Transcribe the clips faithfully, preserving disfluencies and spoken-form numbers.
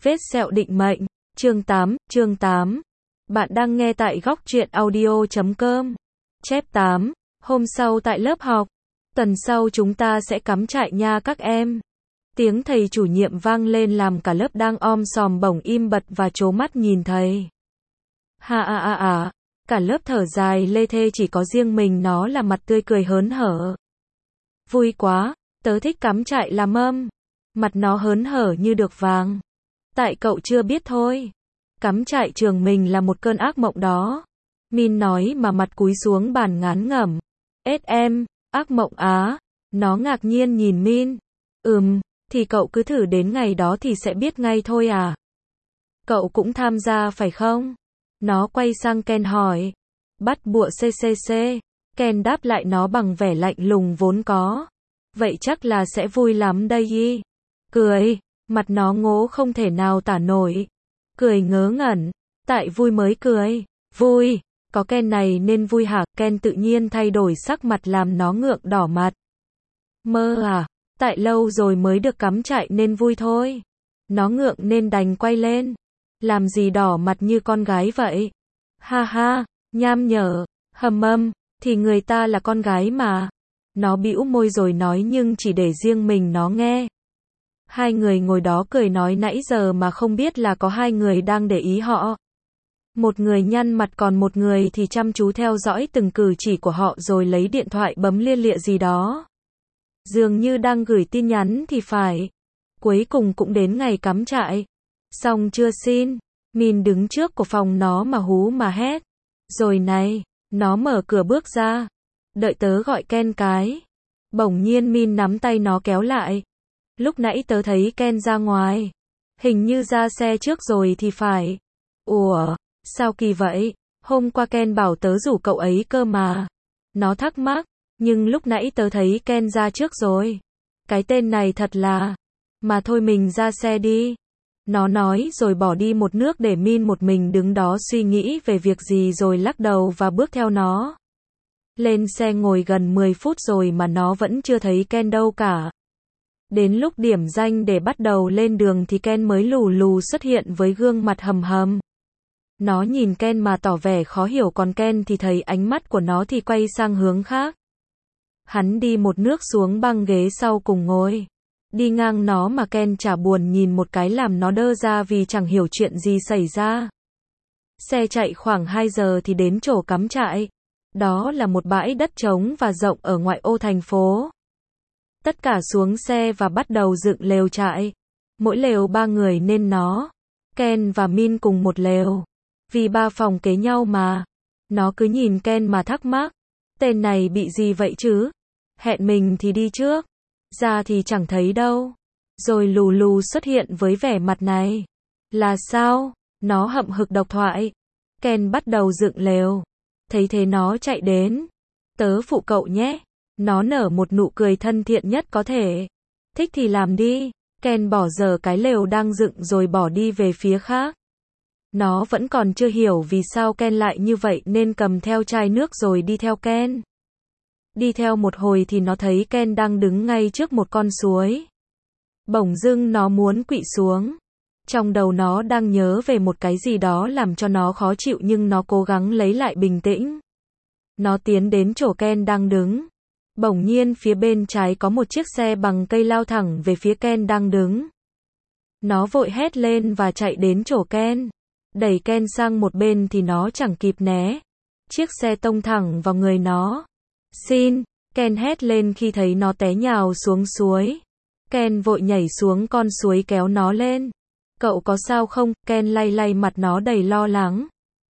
Vết sẹo định mệnh, chương tám, chương tám. Bạn đang nghe tại góc truyện audio chấm com. Chép tám. Hôm sau tại lớp học. Tuần sau chúng ta sẽ cắm trại nha các em. Tiếng thầy chủ nhiệm vang lên làm cả lớp đang om sòm bỗng im bặt và trố mắt nhìn thầy. Ha à à à. Cả lớp thở dài lê thê, chỉ có riêng mình nó là mặt tươi cười hớn hở. Vui quá, tớ thích cắm trại làm mâm. Mặt nó hớn hở như được vàng. Tại cậu chưa biết thôi. Cắm trại trường mình là một cơn ác mộng đó. Min nói mà mặt cúi xuống bàn ngán ngẩm. Ết em, ác mộng á. Nó ngạc nhiên nhìn Min. Ừm, thì cậu cứ thử đến ngày đó thì sẽ biết ngay thôi à. Cậu cũng tham gia phải không? Nó quay sang Ken hỏi. Bắt buộc xê xê xê. Ken đáp lại nó bằng vẻ lạnh lùng vốn có. Vậy chắc là sẽ vui lắm đây y. Cười. Mặt nó ngố không thể nào tả nổi. Cười ngớ ngẩn. Tại vui mới cười. Vui. Có Ken này nên vui hả? Ken tự nhiên thay đổi sắc mặt làm nó ngượng đỏ mặt. Mơ à? Tại lâu rồi mới được cắm trại nên vui thôi. Nó ngượng nên đành quay lên. Làm gì đỏ mặt như con gái vậy? Ha ha, nham nhở, hầm mâm, thì người ta là con gái mà. Nó bĩu môi rồi nói nhưng chỉ để riêng mình nó nghe. Hai người ngồi đó cười nói nãy giờ mà không biết là có hai người đang để ý họ. Một người nhăn mặt còn một người thì chăm chú theo dõi từng cử chỉ của họ rồi lấy điện thoại bấm lia lịa gì đó. Dường như đang gửi tin nhắn thì phải. Cuối cùng cũng đến ngày cắm trại. Xong chưa xin? Min đứng trước của phòng nó mà hú mà hét. Rồi này, nó mở cửa bước ra. Đợi tớ gọi Ken cái. Bỗng nhiên Min nắm tay nó kéo lại. Lúc nãy tớ thấy Ken ra ngoài. Hình như ra xe trước rồi thì phải. Ủa, sao kỳ vậy? Hôm qua Ken bảo tớ rủ cậu ấy cơ mà. Nó thắc mắc, nhưng lúc nãy tớ thấy Ken ra trước rồi. Cái tên này thật là... Mà thôi mình ra xe đi. Nó nói rồi bỏ đi một nước để Min một mình đứng đó suy nghĩ về việc gì rồi lắc đầu và bước theo nó. Lên xe ngồi gần mười phút rồi mà nó vẫn chưa thấy Ken đâu cả. Đến lúc điểm danh để bắt đầu lên đường thì Ken mới lù lù xuất hiện với gương mặt hầm hầm. Nó nhìn Ken mà tỏ vẻ khó hiểu còn Ken thì thấy ánh mắt của nó thì quay sang hướng khác. Hắn đi một nước xuống băng ghế sau cùng ngồi. Đi ngang nó mà Ken chả buồn nhìn một cái làm nó đơ ra vì chẳng hiểu chuyện gì xảy ra. Xe chạy khoảng hai giờ thì đến chỗ cắm trại. Đó là một bãi đất trống và rộng ở ngoại ô thành phố. Tất cả xuống xe và bắt đầu dựng lều trại. Mỗi lều ba người nên nó, Ken và Min cùng một lều. Vì ba phòng kế nhau mà. Nó cứ nhìn Ken mà thắc mắc. Tên này bị gì vậy chứ? Hẹn mình thì đi trước. Ra thì chẳng thấy đâu. Rồi lù lù xuất hiện với vẻ mặt này. Là sao? Nó hậm hực độc thoại. Ken bắt đầu dựng lều. Thấy thế nó chạy đến. Tớ phụ cậu nhé. Nó nở một nụ cười thân thiện nhất có thể. Thích thì làm đi. Ken bỏ dở cái lều đang dựng rồi bỏ đi về phía khác. Nó vẫn còn chưa hiểu vì sao Ken lại như vậy nên cầm theo chai nước rồi đi theo Ken. Đi theo một hồi thì nó thấy Ken đang đứng ngay trước một con suối. Bỗng dưng nó muốn quỵ xuống. Trong đầu nó đang nhớ về một cái gì đó làm cho nó khó chịu nhưng nó cố gắng lấy lại bình tĩnh. Nó tiến đến chỗ Ken đang đứng. Bỗng nhiên phía bên trái có một chiếc xe bằng cây lao thẳng về phía Ken đang đứng. Nó vội hét lên và chạy đến chỗ Ken. Đẩy Ken sang một bên thì nó chẳng kịp né. Chiếc xe tông thẳng vào người nó. Xin, Ken hét lên khi thấy nó té nhào xuống suối. Ken vội nhảy xuống con suối kéo nó lên. Cậu có sao không? Ken lay lay mặt nó đầy lo lắng.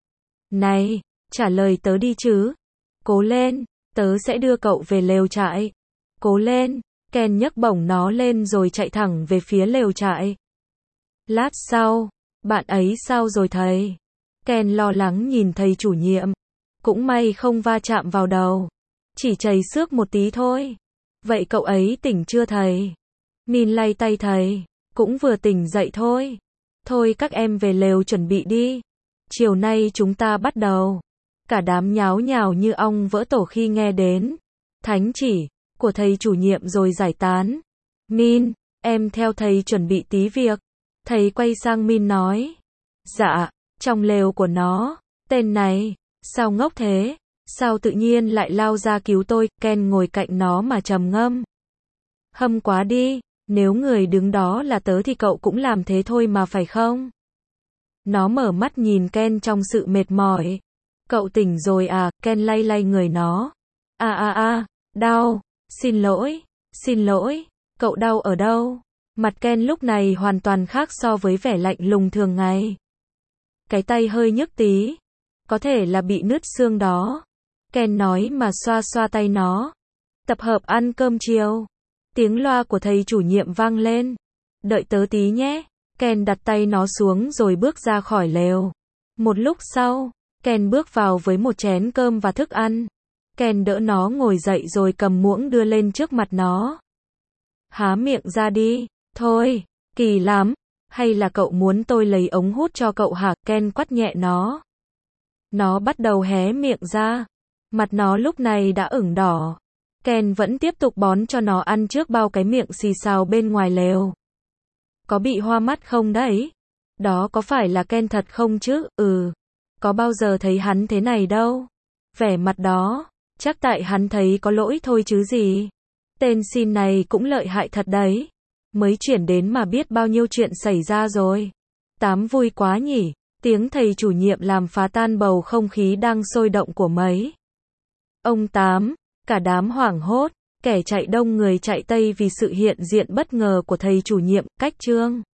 Này, trả lời tớ đi chứ. Cố lên, tớ sẽ đưa cậu về lều trại. Cố lên, Ken nhấc bổng nó lên rồi chạy thẳng về phía lều trại. Lát sau, bạn ấy sao rồi thầy? Ken lo lắng nhìn thầy chủ nhiệm. Cũng may không va chạm vào đầu. Chỉ chảy xước một tí thôi. Vậy cậu ấy tỉnh chưa thầy? Min lay tay thầy. Cũng vừa tỉnh dậy thôi. Thôi các em về lều chuẩn bị đi. Chiều nay chúng ta bắt đầu. Cả đám nháo nhào như ong vỡ tổ khi nghe đến thánh chỉ của thầy chủ nhiệm rồi giải tán. Min, em theo thầy chuẩn bị tí việc. Thầy quay sang Min nói. Dạ, trong lều của nó. Tên này, sao ngốc thế? Sao tự nhiên lại lao ra cứu tôi? Ken ngồi cạnh nó mà trầm ngâm. Hâm quá đi, nếu người đứng đó là tớ thì cậu cũng làm thế thôi mà phải không? Nó mở mắt nhìn Ken trong sự mệt mỏi. Cậu tỉnh rồi à? Ken lay lay người nó. À à à, đau, xin lỗi, xin lỗi, cậu đau ở đâu? Mặt Ken lúc này hoàn toàn khác so với vẻ lạnh lùng thường ngày. Cái tay hơi nhức tí, có thể là bị nứt xương đó. Ken nói mà xoa xoa tay nó. Tập hợp ăn cơm chiều. Tiếng loa của thầy chủ nhiệm vang lên. Đợi tớ tí nhé. Ken đặt tay nó xuống rồi bước ra khỏi lều. Một lúc sau, Ken bước vào với một chén cơm và thức ăn. Ken đỡ nó ngồi dậy rồi cầm muỗng đưa lên trước mặt nó. Há miệng ra đi. Thôi, kỳ lắm. Hay là cậu muốn tôi lấy ống hút cho cậu hả? Ken quắt nhẹ nó. Nó bắt đầu hé miệng ra. Mặt nó lúc này đã ửng đỏ. Ken vẫn tiếp tục bón cho nó ăn trước bao cái miệng xì xào bên ngoài lều. Có bị hoa mắt không đấy? Đó có phải là Ken thật không chứ? Ừ. Có bao giờ thấy hắn thế này đâu. Vẻ mặt đó, chắc tại hắn thấy có lỗi thôi chứ gì. Tên Sin này cũng lợi hại thật đấy. Mới chuyển đến mà biết bao nhiêu chuyện xảy ra rồi. Tám vui quá nhỉ. Tiếng thầy chủ nhiệm làm phá tan bầu không khí đang sôi động của mấy ông Tám. Cả đám hoảng hốt, kẻ chạy đông người chạy tây vì sự hiện diện bất ngờ của thầy chủ nhiệm. Cách chương